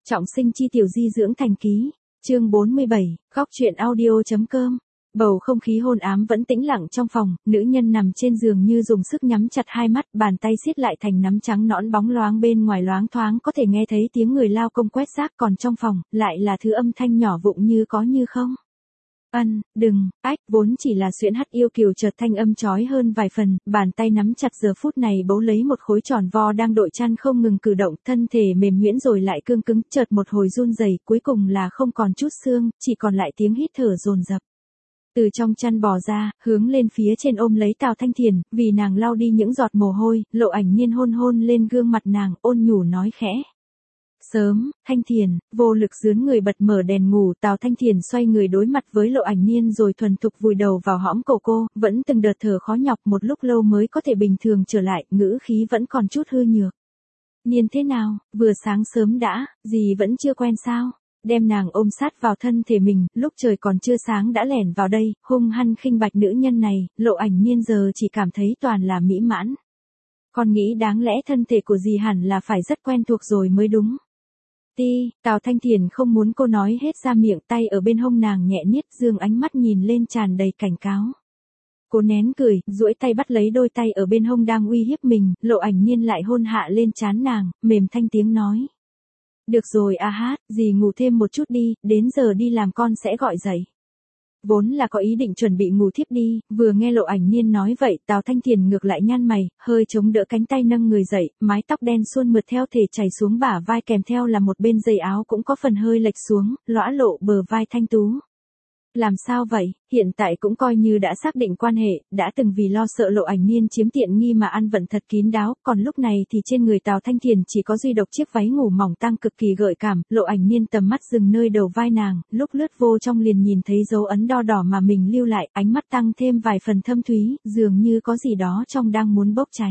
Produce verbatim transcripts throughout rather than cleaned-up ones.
Trọng sinh chi tiểu di dưỡng thành ký, chương bốn mươi bảy, góc truyện audio.com. Bầu không khí hôn ám vẫn tĩnh lặng trong phòng, nữ nhân nằm trên giường như dùng sức nhắm chặt hai mắt, bàn tay siết lại thành nắm trắng nõn bóng loáng, bên ngoài loáng thoáng có thể nghe thấy tiếng người lao công quét rác, còn trong phòng lại là thứ âm thanh nhỏ vụng như có như không. Ân, đừng, ách, vốn chỉ là xuyễn hắt yêu kiều chợt thanh âm chói hơn vài phần, bàn tay nắm chặt giờ phút này bấu lấy một khối tròn vo đang đội chăn không ngừng cử động, thân thể mềm nhuyễn rồi lại cương cứng, chợt một hồi run rẩy, cuối cùng là không còn chút xương, chỉ còn lại tiếng hít thở dồn dập. Từ trong chăn bò ra, hướng lên phía trên ôm lấy Tào Thanh Thiền, vì nàng lau đi những giọt mồ hôi, Lộ Ảnh Nhiên hôn hôn lên gương mặt nàng, ôn nhủ nói khẽ. Sớm, Thanh Thiền, vô lực dướn người bật mở đèn ngủ, Tào Thanh Thiền xoay người đối mặt với Lộ Ảnh Nhiên rồi thuần thục vùi đầu vào hõm cổ cô, vẫn từng đợt thở khó nhọc, một lúc lâu mới có thể bình thường trở lại, ngữ khí vẫn còn chút hư nhược. Nhiên thế nào, vừa sáng sớm đã, dì vẫn chưa quen sao? Đem nàng ôm sát vào thân thể mình, lúc trời còn chưa sáng đã lẻn vào đây, hung hăng khinh bạch nữ nhân này, Lộ Ảnh Nhiên giờ chỉ cảm thấy toàn là mỹ mãn. Con nghĩ đáng lẽ thân thể của dì hẳn là phải rất quen thuộc rồi mới đúng. Ti, Tào Thanh Thiền không muốn cô nói hết ra miệng, tay ở bên hông nàng nhẹ niết, dương ánh mắt nhìn lên tràn đầy cảnh cáo. Cô nén cười, duỗi tay bắt lấy đôi tay ở bên hông đang uy hiếp mình, Lộ Ảnh Nhiên lại hôn hạ lên trán nàng, mềm thanh tiếng nói. Được rồi a hát, dì ngủ thêm một chút đi, đến giờ đi làm con sẽ gọi dậy. Vốn là có ý định chuẩn bị ngủ thiếp đi, vừa nghe Lộ Ảnh Nhiên nói vậy, Tào Thanh Thiền ngược lại nhăn mày, hơi chống đỡ cánh tay nâng người dậy, mái tóc đen suôn mượt theo thể chảy xuống bả vai, kèm theo là một bên dây áo cũng có phần hơi lệch xuống, lõa lộ bờ vai thanh tú. Làm sao vậy, hiện tại cũng coi như đã xác định quan hệ, đã từng vì lo sợ Lộ Ảnh Nhiên chiếm tiện nghi mà ăn vận thật kín đáo, còn lúc này thì trên người Tào Thanh Thiền chỉ có duy độc chiếc váy ngủ mỏng tang cực kỳ gợi cảm, Lộ Ảnh Nhiên tầm mắt dừng nơi đầu vai nàng, lúc lướt vô trong liền nhìn thấy dấu ấn đo đỏ mà mình lưu lại, ánh mắt tăng thêm vài phần thâm thúy, dường như có gì đó trong đang muốn bốc cháy.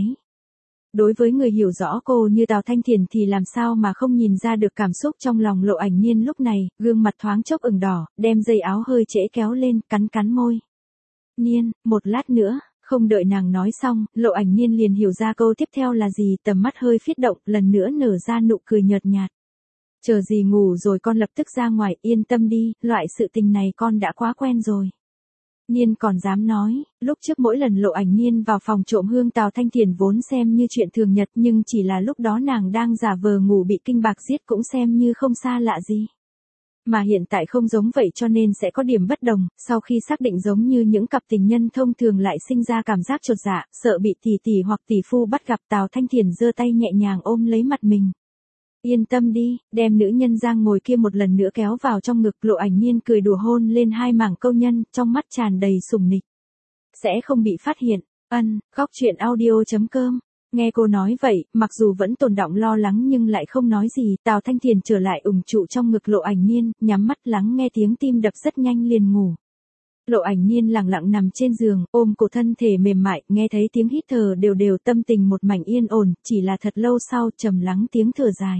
Đối với người hiểu rõ cô như Tào Thanh Thiền thì làm sao mà không nhìn ra được cảm xúc trong lòng Lộ Ảnh Nhiên lúc này, gương mặt thoáng chốc ửng đỏ, đem dây áo hơi trễ kéo lên, cắn cắn môi. Nhiên, một lát nữa, không đợi nàng nói xong, Lộ Ảnh Nhiên liền hiểu ra câu tiếp theo là gì, tầm mắt hơi phiết động, lần nữa nở ra nụ cười nhợt nhạt. Chờ dì ngủ rồi con lập tức ra ngoài, yên tâm đi, loại sự tình này con đã quá quen rồi. Nhiên còn dám nói, lúc trước mỗi lần Lộ Ảnh Nhiên vào phòng trộm hương Tào Thanh Thiền vốn xem như chuyện thường nhật, nhưng chỉ là lúc đó nàng đang giả vờ ngủ bị kinh bạc giết cũng xem như không xa lạ gì. Mà hiện tại không giống vậy cho nên sẽ có điểm bất đồng, sau khi xác định giống như những cặp tình nhân thông thường lại sinh ra cảm giác chột dạ, sợ bị tỷ tỷ hoặc tỷ phu bắt gặp, Tào Thanh Thiền giơ tay nhẹ nhàng ôm lấy mặt mình. Yên tâm đi, đem nữ nhân giang ngồi kia một lần nữa kéo vào trong ngực, Lộ Ảnh Nhiên cười đùa hôn lên hai mảng câu nhân, trong mắt tràn đầy sùng nịch. Sẽ không bị phát hiện, ân, góc truyện audio.com. Nghe cô nói vậy, mặc dù vẫn tồn đọng lo lắng nhưng lại không nói gì, Tào Thanh Thiền trở lại ủng trụ trong ngực Lộ Ảnh Nhiên, nhắm mắt lắng nghe tiếng tim đập rất nhanh liền ngủ. Lộ Ảnh Nhiên lặng lặng nằm trên giường, ôm cổ thân thể mềm mại, nghe thấy tiếng hít thở đều đều, tâm tình một mảnh yên ổn, chỉ là thật lâu sau trầm lắng tiếng thở dài.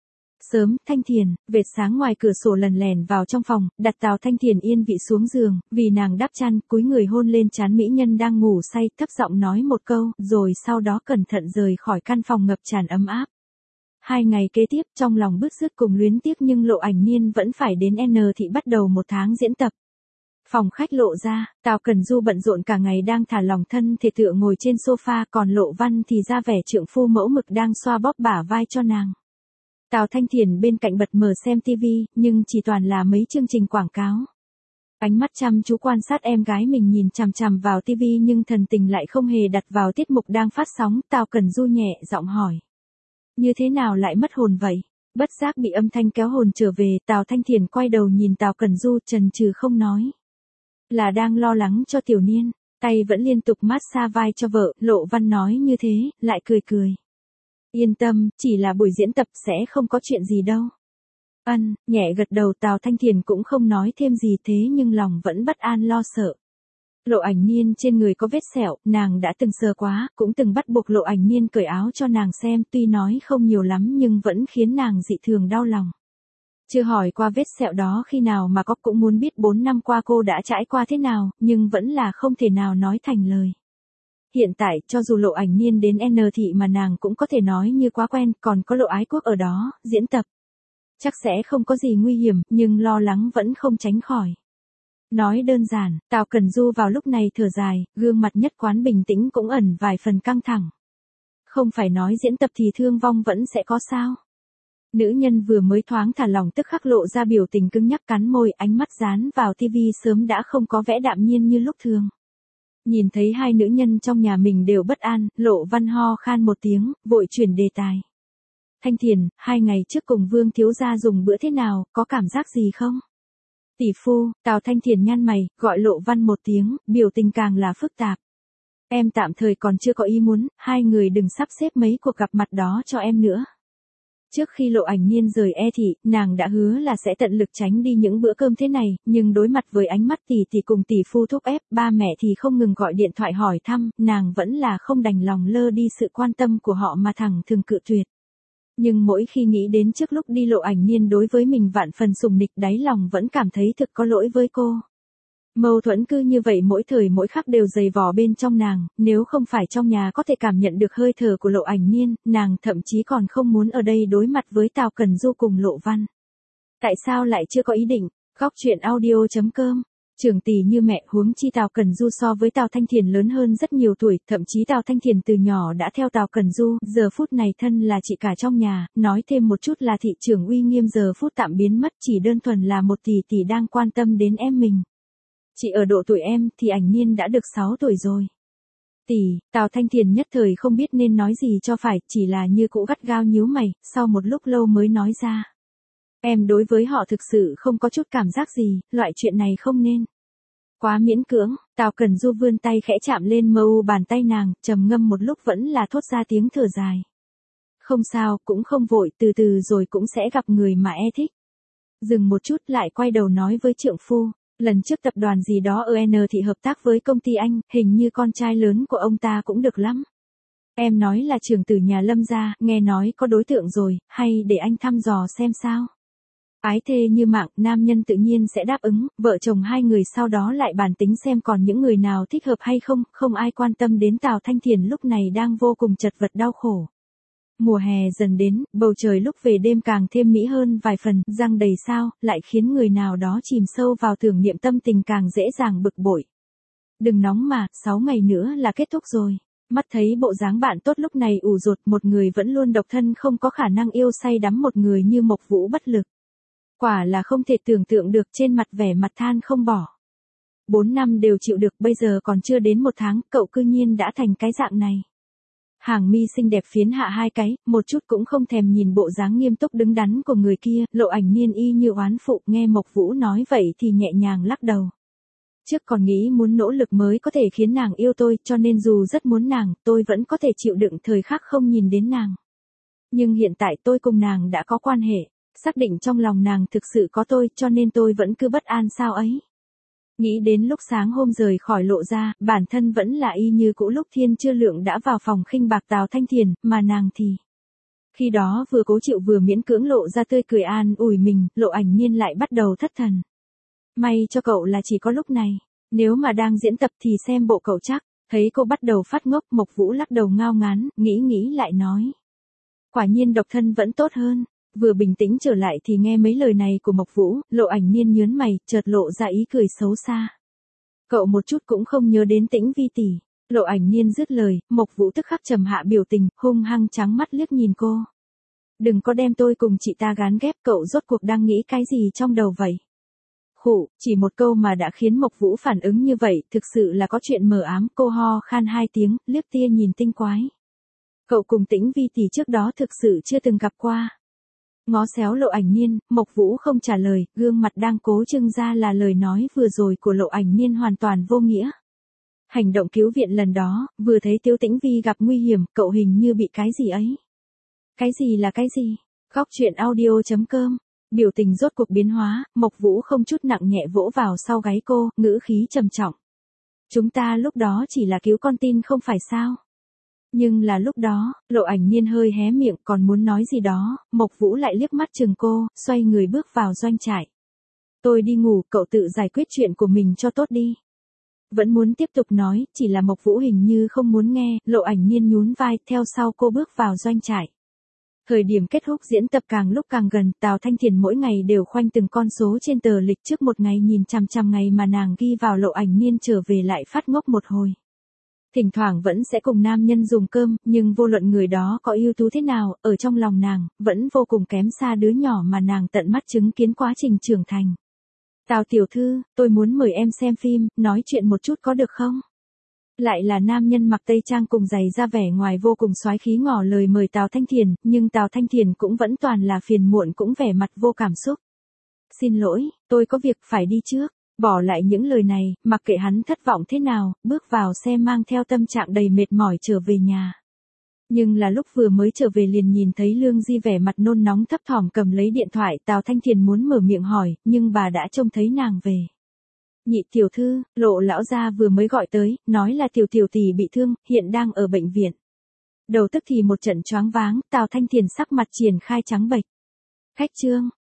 Sớm, Thanh Thiền, vệt sáng ngoài cửa sổ lần lèn vào trong phòng, đặt Tào Thanh Thiền yên vị xuống giường, vì nàng đắp chăn, cúi người hôn lên trán mỹ nhân đang ngủ say, thấp giọng nói một câu, rồi sau đó cẩn thận rời khỏi căn phòng ngập tràn ấm áp. Hai ngày kế tiếp, trong lòng bứt rứt cùng luyến tiếc nhưng Lộ Ảnh Nhiên vẫn phải đến N thị bắt đầu một tháng diễn tập. Phòng khách Lộ ra, Tào Cẩn Du bận rộn cả ngày đang thả lỏng thân thể tựa ngồi trên sofa, còn Lộ Văn thì ra vẻ trượng phu mẫu mực đang xoa bóp bả vai cho nàng. Tào Thanh Thiền bên cạnh bật mở xem tivi, nhưng chỉ toàn là mấy chương trình quảng cáo. Ánh mắt chăm chú quan sát em gái mình nhìn chằm chằm vào tivi nhưng thần tình lại không hề đặt vào tiết mục đang phát sóng, Tào Cẩn Du nhẹ giọng hỏi. Như thế nào lại mất hồn vậy? Bất giác bị âm thanh kéo hồn trở về, Tào Thanh Thiền quay đầu nhìn Tào Cẩn Du chần chừ không nói. Là đang lo lắng cho Tiểu Niên, tay vẫn liên tục massage vai cho vợ, Lộ Văn nói như thế, lại cười cười. Yên tâm, chỉ là buổi diễn tập sẽ không có chuyện gì đâu. Ân, nhẹ gật đầu, Tào Thanh Thiền cũng không nói thêm gì thế nhưng lòng vẫn bất an lo sợ. Lộ Ảnh Nhiên trên người có vết sẹo, nàng đã từng sờ quá, cũng từng bắt buộc Lộ Ảnh Nhiên cởi áo cho nàng xem, tuy nói không nhiều lắm nhưng vẫn khiến nàng dị thường đau lòng. Chưa hỏi qua vết sẹo đó khi nào mà có, cũng muốn biết bốn năm qua cô đã trải qua thế nào, nhưng vẫn là không thể nào nói thành lời. Hiện tại, cho dù Lộ Ảnh Nhiên đến N thị mà nàng cũng có thể nói như quá quen, còn có Lộ Ái Quốc ở đó, diễn tập. Chắc sẽ không có gì nguy hiểm, nhưng lo lắng vẫn không tránh khỏi. Nói đơn giản, Tào Cẩn Du vào lúc này thở dài, gương mặt nhất quán bình tĩnh cũng ẩn vài phần căng thẳng. Không phải nói diễn tập thì thương vong vẫn sẽ có sao? Nữ nhân vừa mới thoáng thả lỏng tức khắc lộ ra biểu tình cứng nhắc cắn môi, ánh mắt dán vào tivi sớm đã không có vẻ đạm nhiên như lúc thường. Nhìn thấy hai nữ nhân trong nhà mình đều bất an, Lộ Văn ho khan một tiếng, vội chuyển đề tài. Thanh Thiền, hai ngày trước cùng Vương thiếu gia dùng bữa thế nào, có cảm giác gì không? Tỷ phu, Tào Thanh Thiền nhăn mày, gọi Lộ Văn một tiếng, biểu tình càng là phức tạp. Em tạm thời còn chưa có ý muốn, hai người đừng sắp xếp mấy cuộc gặp mặt đó cho em nữa. Trước khi Lộ Ảnh Nhiên rời E thị, nàng đã hứa là sẽ tận lực tránh đi những bữa cơm thế này, nhưng đối mặt với ánh mắt tỷ tỷ cùng tỷ phu thúc ép, ba mẹ thì không ngừng gọi điện thoại hỏi thăm, nàng vẫn là không đành lòng lơ đi sự quan tâm của họ mà thẳng thường cự tuyệt. Nhưng mỗi khi nghĩ đến trước lúc đi Lộ Ảnh Nhiên đối với mình vạn phần sùng nịch, đáy lòng vẫn cảm thấy thực có lỗi với cô. Mâu thuẫn cứ như vậy mỗi thời mỗi khắc đều dày vò bên trong nàng, nếu không phải trong nhà có thể cảm nhận được hơi thở của Lộ Ảnh Nhiên, nàng thậm chí còn không muốn ở đây đối mặt với Tào Cẩn Du cùng Lộ Văn. Tại sao lại chưa có ý định? Góc truyện audio chấm com. Trưởng tỷ như mẹ, huống chi Tào Cẩn Du so với Tào Thanh Thiền lớn hơn rất nhiều tuổi, thậm chí Tào Thanh Thiền từ nhỏ đã theo Tào Cẩn Du, giờ phút này thân là chị cả trong nhà, nói thêm một chút là thị trưởng uy nghiêm giờ phút tạm biến mất, chỉ đơn thuần là một tỷ tỷ đang quan tâm đến em mình. Chị ở độ tuổi em thì Ảnh Nhiên đã được sáu tuổi rồi. Tỷ, Tào Thanh Thiền nhất thời không biết nên nói gì cho phải, chỉ là như cũ gắt gao nhíu mày, sau một lúc lâu mới nói ra. Em đối với họ thực sự không có chút cảm giác gì, loại chuyện này không nên. Quá miễn cưỡng, Tào Cẩn Du vươn tay khẽ chạm lên mờ u bàn tay nàng, trầm ngâm một lúc vẫn là thốt ra tiếng thở dài. Không sao, cũng không vội, từ từ rồi cũng sẽ gặp người mà e thích. Dừng một chút lại quay đầu nói với trượng phu. Lần trước tập đoàn gì đó ở N thị hợp tác với công ty anh, hình như con trai lớn của ông ta cũng được lắm. Em nói là trưởng tử nhà Lâm gia, nghe nói có đối tượng rồi, hay để anh thăm dò xem sao. Ái thê như mạng, nam nhân tự nhiên sẽ đáp ứng, vợ chồng hai người sau đó lại bàn tính xem còn những người nào thích hợp hay không, không ai quan tâm đến Tào Thanh Thiền lúc này đang vô cùng chật vật đau khổ. Mùa hè dần đến, bầu trời lúc về đêm càng thêm mỹ hơn vài phần, răng đầy sao, lại khiến người nào đó chìm sâu vào tưởng niệm, tâm tình càng dễ dàng bực bội. Đừng nóng mà, sáu ngày nữa là kết thúc rồi. Mắt thấy bộ dáng bạn tốt lúc này ủ rột, một người vẫn luôn độc thân không có khả năng yêu say đắm một người như Mộc Vũ bất lực. Quả là không thể tưởng tượng được, trên mặt vẻ mặt than không bỏ. Bốn năm đều chịu được, bây giờ còn chưa đến một tháng, cậu cư nhiên đã thành cái dạng này. Hàng mi xinh đẹp phiến hạ hai cái, một chút cũng không thèm nhìn bộ dáng nghiêm túc đứng đắn của người kia, Lộ Ảnh Nhiên y như oán phụ, nghe Mộc Vũ nói vậy thì nhẹ nhàng lắc đầu. Trước còn nghĩ muốn nỗ lực mới có thể khiến nàng yêu tôi, cho nên dù rất muốn nàng, tôi vẫn có thể chịu đựng thời khắc không nhìn đến nàng. Nhưng hiện tại tôi cùng nàng đã có quan hệ, xác định trong lòng nàng thực sự có tôi, cho nên tôi vẫn cứ bất an sao ấy. Nghĩ đến lúc sáng hôm rời khỏi Lộ ra, bản thân vẫn là y như cũ lúc thiên chưa lượng đã vào phòng khinh bạc Tào Thanh Thiền, mà nàng thì. Khi đó vừa cố chịu vừa miễn cưỡng lộ ra tươi cười an ủi mình, Lộ Ảnh Nhiên lại bắt đầu thất thần. May cho cậu là chỉ có lúc này, nếu mà đang diễn tập thì xem bộ cậu chắc, thấy cô bắt đầu phát ngốc, Mộc Vũ lắc đầu ngao ngán, nghĩ nghĩ lại nói. Quả nhiên độc thân vẫn tốt hơn. Vừa bình tĩnh trở lại thì nghe mấy lời này của Mộc Vũ, Lộ Ảnh Nhiên nhớn mày, chợt lộ ra ý cười xấu xa. Cậu một chút cũng không nhớ đến Tĩnh Vi tỷ. Lộ Ảnh Nhiên dứt lời, Mộc Vũ tức khắc trầm hạ biểu tình, hung hăng trắng mắt liếc nhìn cô. Đừng có đem tôi cùng chị ta gán ghép, cậu rốt cuộc đang nghĩ cái gì trong đầu vậy? Khụ, chỉ một câu mà đã khiến Mộc Vũ phản ứng như vậy, thực sự là có chuyện mờ ám, cô ho khan hai tiếng, liếc tia nhìn tinh quái. Cậu cùng Tĩnh Vi tỷ trước đó thực sự chưa từng gặp qua. Ngó xéo Lộ Ảnh Nhiên, Mộc Vũ không trả lời, gương mặt đang cố trưng ra là lời nói vừa rồi của Lộ Ảnh Nhiên hoàn toàn vô nghĩa. Hành động cứu viện lần đó, vừa thấy Tiêu Tĩnh Vi gặp nguy hiểm, cậu hình như bị cái gì ấy. Cái gì là cái gì? Góc truyện audio chấm com. Biểu tình rốt cuộc biến hóa, Mộc Vũ không chút nặng nhẹ vỗ vào sau gáy cô, ngữ khí trầm trọng. Chúng ta lúc đó chỉ là cứu con tin không phải sao? Nhưng là lúc đó, Lộ Ảnh Nhiên hơi hé miệng còn muốn nói gì đó, Mộc Vũ lại liếc mắt chừng cô, xoay người bước vào doanh trại. Tôi đi ngủ, cậu tự giải quyết chuyện của mình cho tốt đi. Vẫn muốn tiếp tục nói, chỉ là Mộc Vũ hình như không muốn nghe, Lộ Ảnh Nhiên nhún vai, theo sau cô bước vào doanh trại. Thời điểm kết thúc diễn tập càng lúc càng gần, Tào Thanh Thiền mỗi ngày đều khoanh từng con số trên tờ lịch, trước một ngày nhìn chằm chằm ngày mà nàng ghi vào lộ ảnh niên trở về lại phát ngốc một hồi. Thỉnh thoảng vẫn sẽ cùng nam nhân dùng cơm, nhưng vô luận người đó có ưu tú thế nào, ở trong lòng nàng, vẫn vô cùng kém xa đứa nhỏ mà nàng tận mắt chứng kiến quá trình trưởng thành. Tào tiểu thư, tôi muốn mời em xem phim, nói chuyện một chút có được không? Lại là nam nhân mặc tây trang cùng giày ra vẻ ngoài vô cùng soái khí ngỏ lời mời Tào Thanh Thiền, nhưng Tào Thanh Thiền cũng vẫn toàn là phiền muộn cũng vẻ mặt vô cảm xúc. Xin lỗi, tôi có việc phải đi trước. Bỏ lại những lời này, mặc kệ hắn thất vọng thế nào, bước vào xe mang theo tâm trạng đầy mệt mỏi trở về nhà. Nhưng là lúc vừa mới trở về liền nhìn thấy Lương Di vẻ mặt nôn nóng thấp thỏm cầm lấy điện thoại, Tào Thanh Thiền muốn mở miệng hỏi, nhưng bà đã trông thấy nàng về. Nhị tiểu thư, Lộ lão gia vừa mới gọi tới, nói là tiểu tiểu tỷ bị thương, hiện đang ở bệnh viện. Đầu tức thì một trận choáng váng, Tào Thanh Thiền sắc mặt triển khai trắng bệch. Khách trương,